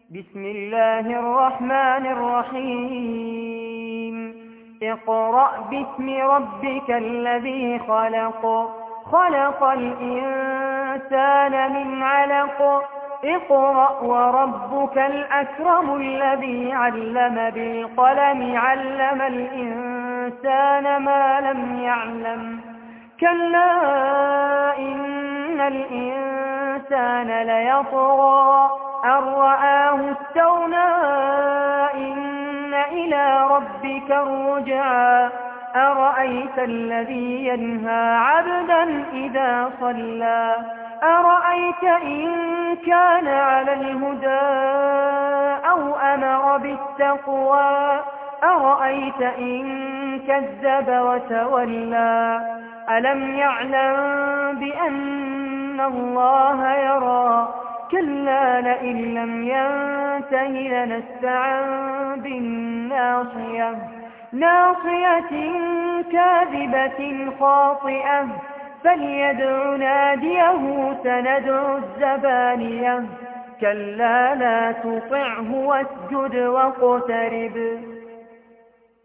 بسم الله الرحمن الرحيم اقرأ باسم ربك الذي خلق خلق الإنسان من علق اقرأ وربك الأكرم الذي علم بالقلم علم الإنسان ما لم يعلم كلا إن الإنسان ليطغى أن رآه استغنى إن إلى ربك الرجعى أرأيت الذي ينهى عبدا إذا صلى أرأيت إن كان على الهدى أو أمر بالتقوى أرأيت إن كذب وتولى ألم يعلم بأن الله يرى كلا لئن لم ينته لنسفعا بالناصية ناصية كاذبة خاطئة فليدع ناديه سندع الزبانية كلا لا تطعه واسجد واقترب